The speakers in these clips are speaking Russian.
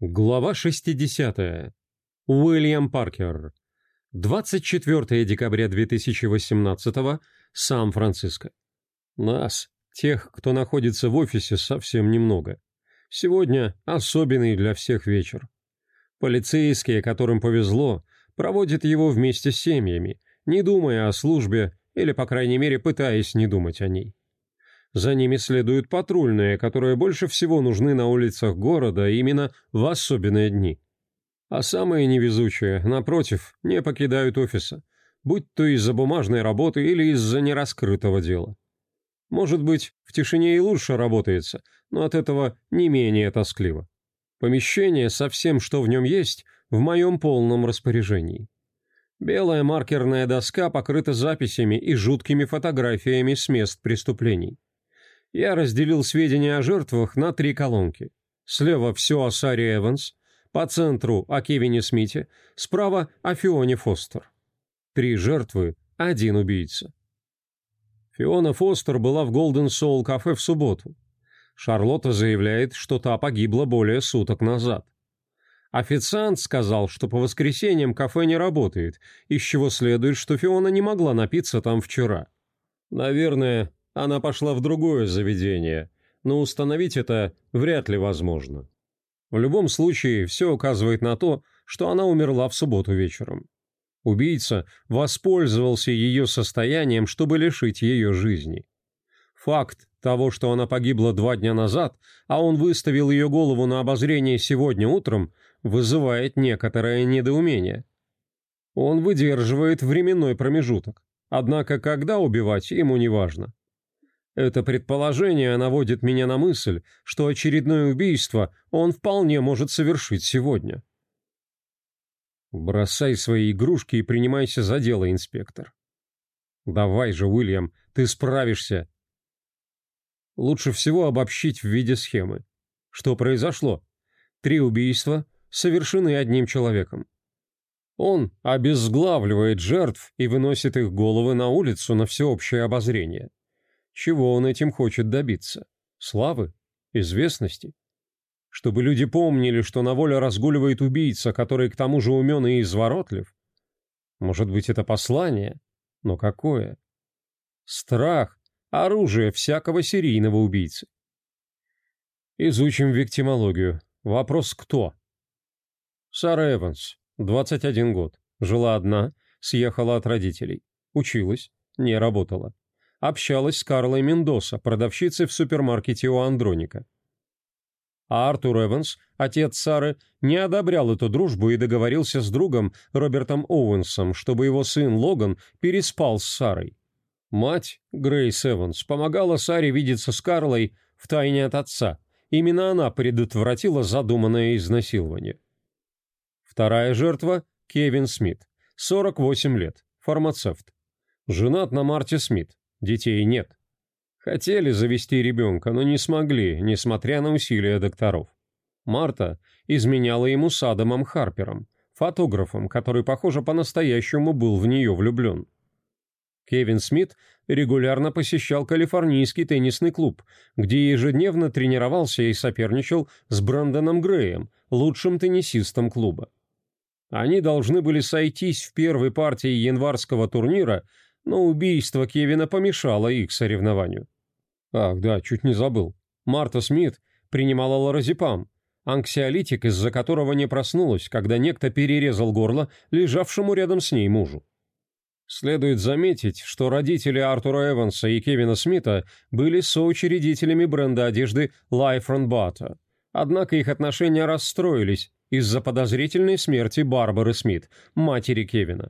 Глава 60. Уильям Паркер. 24 декабря 2018. Сан-Франциско. Нас, тех, кто находится в офисе, совсем немного. Сегодня особенный для всех вечер. Полицейские, которым повезло, проводят его вместе с семьями, не думая о службе или, по крайней мере, пытаясь не думать о ней. За ними следуют патрульные, которые больше всего нужны на улицах города именно в особенные дни. А самые невезучие, напротив, не покидают офиса, будь то из-за бумажной работы или из-за нераскрытого дела. Может быть, в тишине и лучше работается, но от этого не менее тоскливо. Помещение со всем, что в нем есть, в моем полном распоряжении. Белая маркерная доска покрыта записями и жуткими фотографиями с мест преступлений. Я разделил сведения о жертвах на 3 колонки. Слева все о Саре Эванс, по центру о Кевине Смите, справа о Фионе Фостер. 3 жертвы, 1 убийца. Фиона Фостер была в Golden Soul кафе в субботу. Шарлотта заявляет, что та погибла более суток назад. Официант сказал, что по воскресеньям кафе не работает, из чего следует, что Фиона не могла напиться там вчера. Наверное, она пошла в другое заведение, но установить это вряд ли возможно. В любом случае, все указывает на то, что она умерла в субботу вечером. Убийца воспользовался ее состоянием, чтобы лишить ее жизни. Факт того, что она погибла 2 дня назад, а он выставил ее голову на обозрение сегодня утром, вызывает некоторое недоумение. Он выдерживает временной промежуток, однако когда убивать ему не важно. Это предположение наводит меня на мысль, что очередное убийство он вполне может совершить сегодня. Бросай свои игрушки и принимайся за дело, инспектор. Давай же, Уильям, ты справишься. Лучше всего обобщить в виде схемы. Что произошло? 3 убийства совершены одним человеком. Он обезглавливает жертв и выносит их головы на улицу на всеобщее обозрение. Чего он этим хочет добиться? Славы? Известности? Чтобы люди помнили, что на воле разгуливает убийца, который к тому же умен и изворотлив? Может быть, это послание? Но какое? Страх – оружие всякого серийного убийцы. Изучим виктимологию. Вопрос «кто?» Сара Эванс, 21 год. Жила одна, съехала от родителей. Училась, не работала. Общалась с Карлой Мендоса, продавщицей в супермаркете у Андроника. А Артур Эванс, отец Сары, не одобрял эту дружбу и договорился с другом Робертом Оуэнсом, чтобы его сын Логан переспал с Сарой. Мать, Грейс Эванс, помогала Саре видеться с Карлой втайне от отца. Именно она предотвратила задуманное изнасилование. Вторая жертва – Кевин Смит, 48 лет, фармацевт. Женат на Марте Смит. Детей нет. Хотели завести ребенка, но не смогли, несмотря на усилия докторов. Марта изменяла ему с Адамом Харпером, фотографом, который, похоже, по-настоящему был в нее влюблен. Кевин Смит регулярно посещал калифорнийский теннисный клуб, где ежедневно тренировался и соперничал с Брэндоном Греем, лучшим теннисистом клуба. Они должны были сойтись в первой партии январского турнира, но убийство Кевина помешало их соревнованию. Ах да, чуть не забыл. Марта Смит принимала лоразепам, анксиолитик, из-за которого не проснулась, когда некто перерезал горло лежавшему рядом с ней мужу. Следует заметить, что родители Артура Эванса и Кевина Смита были соучредителями бренда одежды Life and Butter, однако их отношения расстроились из-за подозрительной смерти Барбары Смит, матери Кевина.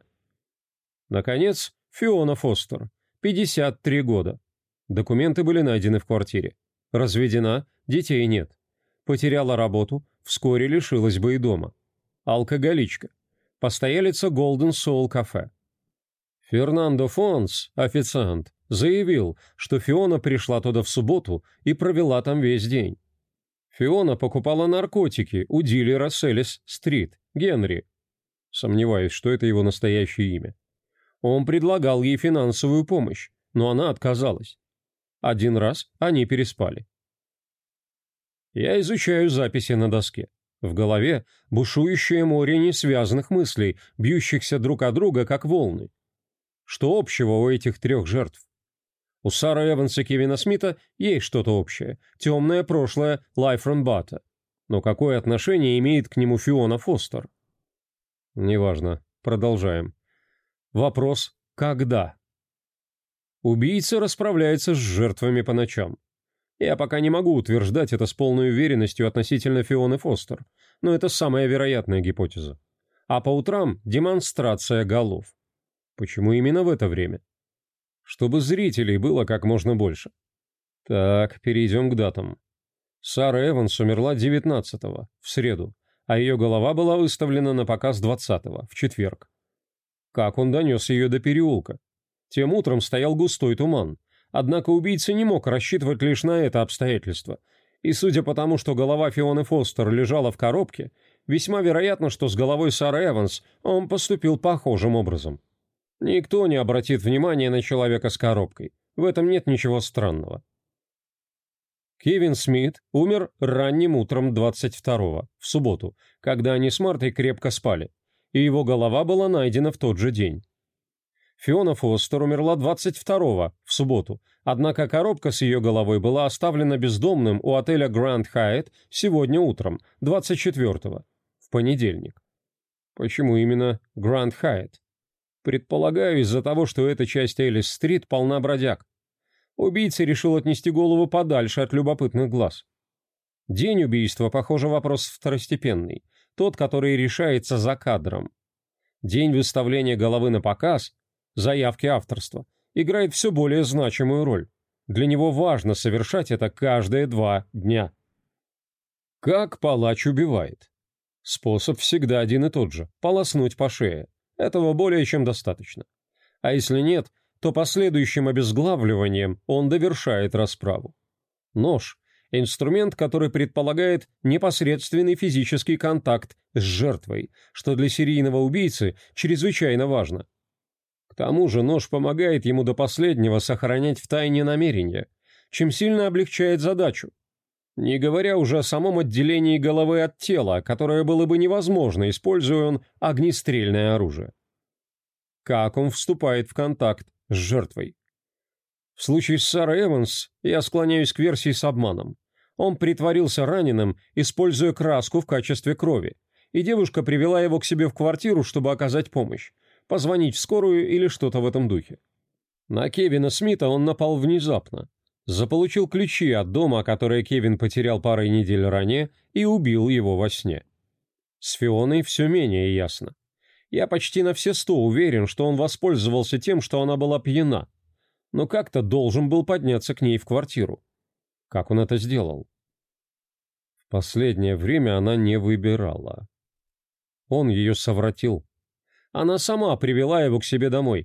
Наконец, Фиона Фостер, 53 года. Документы были найдены в квартире. Разведена, детей нет. Потеряла работу, вскоре лишилась бы и дома. Алкоголичка. Постоялица Golden Soul кафе. Фернандо Фонс, официант, заявил, что Фиона пришла туда в субботу и провела там весь день. Фиона покупала наркотики у дилера Селлис-стрит, Генри. Сомневаюсь, что это его настоящее имя. Он предлагал ей финансовую помощь, но она отказалась. 1 раз они переспали. Я изучаю записи на доске. В голове бушующее море несвязанных мыслей, бьющихся друг от друга, как волны. Что общего у этих трех жертв? У Сары Эванс и Кевина Смита есть что-то общее. Темное прошлое Лайфрон Бата. Но какое отношение имеет к нему Фиона Фостер? Неважно. Продолжаем. Вопрос «когда?». Убийца расправляется с жертвами по ночам. Я пока не могу утверждать это с полной уверенностью относительно Фионы Фостер, но это самая вероятная гипотеза. А по утрам демонстрация голов. Почему именно в это время? Чтобы зрителей было как можно больше. Так, перейдем к датам. Сара Эванс умерла 19-го, в среду, а ее голова была выставлена на показ 20-го, в четверг. Как он донес ее до переулка? Тем утром стоял густой туман, однако убийца не мог рассчитывать лишь на это обстоятельство, и судя по тому, что голова Фионы Фостер лежала в коробке, весьма вероятно, что с головой Сары Эванс он поступил похожим образом. Никто не обратит внимания на человека с коробкой, в этом нет ничего странного. Кевин Смит умер ранним утром 22-го, в субботу, когда они с Мартой крепко спали, и его голова была найдена в тот же день. Фиона Фостер умерла 22-го, в субботу, однако коробка с ее головой была оставлена бездомным у отеля Grand Hyatt сегодня утром, 24-го, в понедельник. Почему именно Grand Hyatt? Предполагаю, из-за того, что эта часть Элис-стрит полна бродяг. Убийца решил отнести голову подальше от любопытных глаз. День убийства, похоже, вопрос второстепенный, тот, который решается за кадром. День выставления головы на показ, заявки авторства, играет все более значимую роль. Для него важно совершать это каждые 2 дня. Как палач убивает? Способ всегда один и тот же – полоснуть по шее. Этого более чем достаточно. А если нет, то последующим обезглавливанием он довершает расправу. Нож – инструмент, который предполагает непосредственный физический контакт с жертвой, что для серийного убийцы чрезвычайно важно. К тому же нож помогает ему до последнего сохранять в тайне намерения, чем сильно облегчает задачу. Не говоря уже о самом отделении головы от тела, которое было бы невозможно, используя он огнестрельное оружие. Как он вступает в контакт с жертвой? В случае с Сарой Эванс я склоняюсь к версии с обманом. Он притворился раненым, используя краску в качестве крови, и девушка привела его к себе в квартиру, чтобы оказать помощь, позвонить в скорую или что-то в этом духе. На Кевина Смита он напал внезапно, заполучил ключи от дома, которые Кевин потерял парой недель ранее, и убил его во сне. С Фионой все менее ясно. Я почти на все 100 уверен, что он воспользовался тем, что она была пьяна, но как-то должен был подняться к ней в квартиру. Как он это сделал? В последнее время она не выбирала. Он ее совратил. Она сама привела его к себе домой.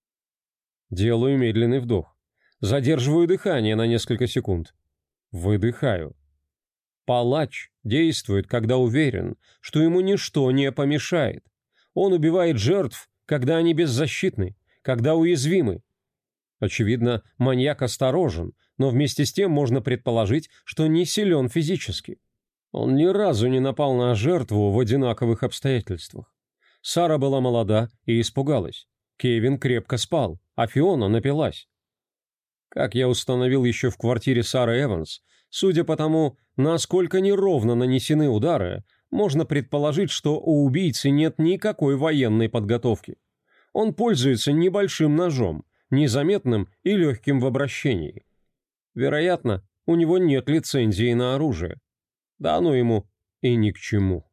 Делаю медленный вдох. Задерживаю дыхание на несколько секунд. Выдыхаю. Палач действует, когда уверен, что ему ничто не помешает. Он убивает жертв, когда они беззащитны, когда уязвимы. Очевидно, маньяк осторожен, но вместе с тем можно предположить, что не силен физически. Он ни разу не напал на жертву в одинаковых обстоятельствах. Сара была молода и испугалась. Кевин крепко спал, а Фиона напилась. Как я установил еще в квартире Сары Эванс, судя по тому, насколько неровно нанесены удары, можно предположить, что у убийцы нет никакой военной подготовки. Он пользуется небольшим ножом, незаметным и легким в обращении. Вероятно, у него нет лицензии на оружие. Да оно ему и ни к чему.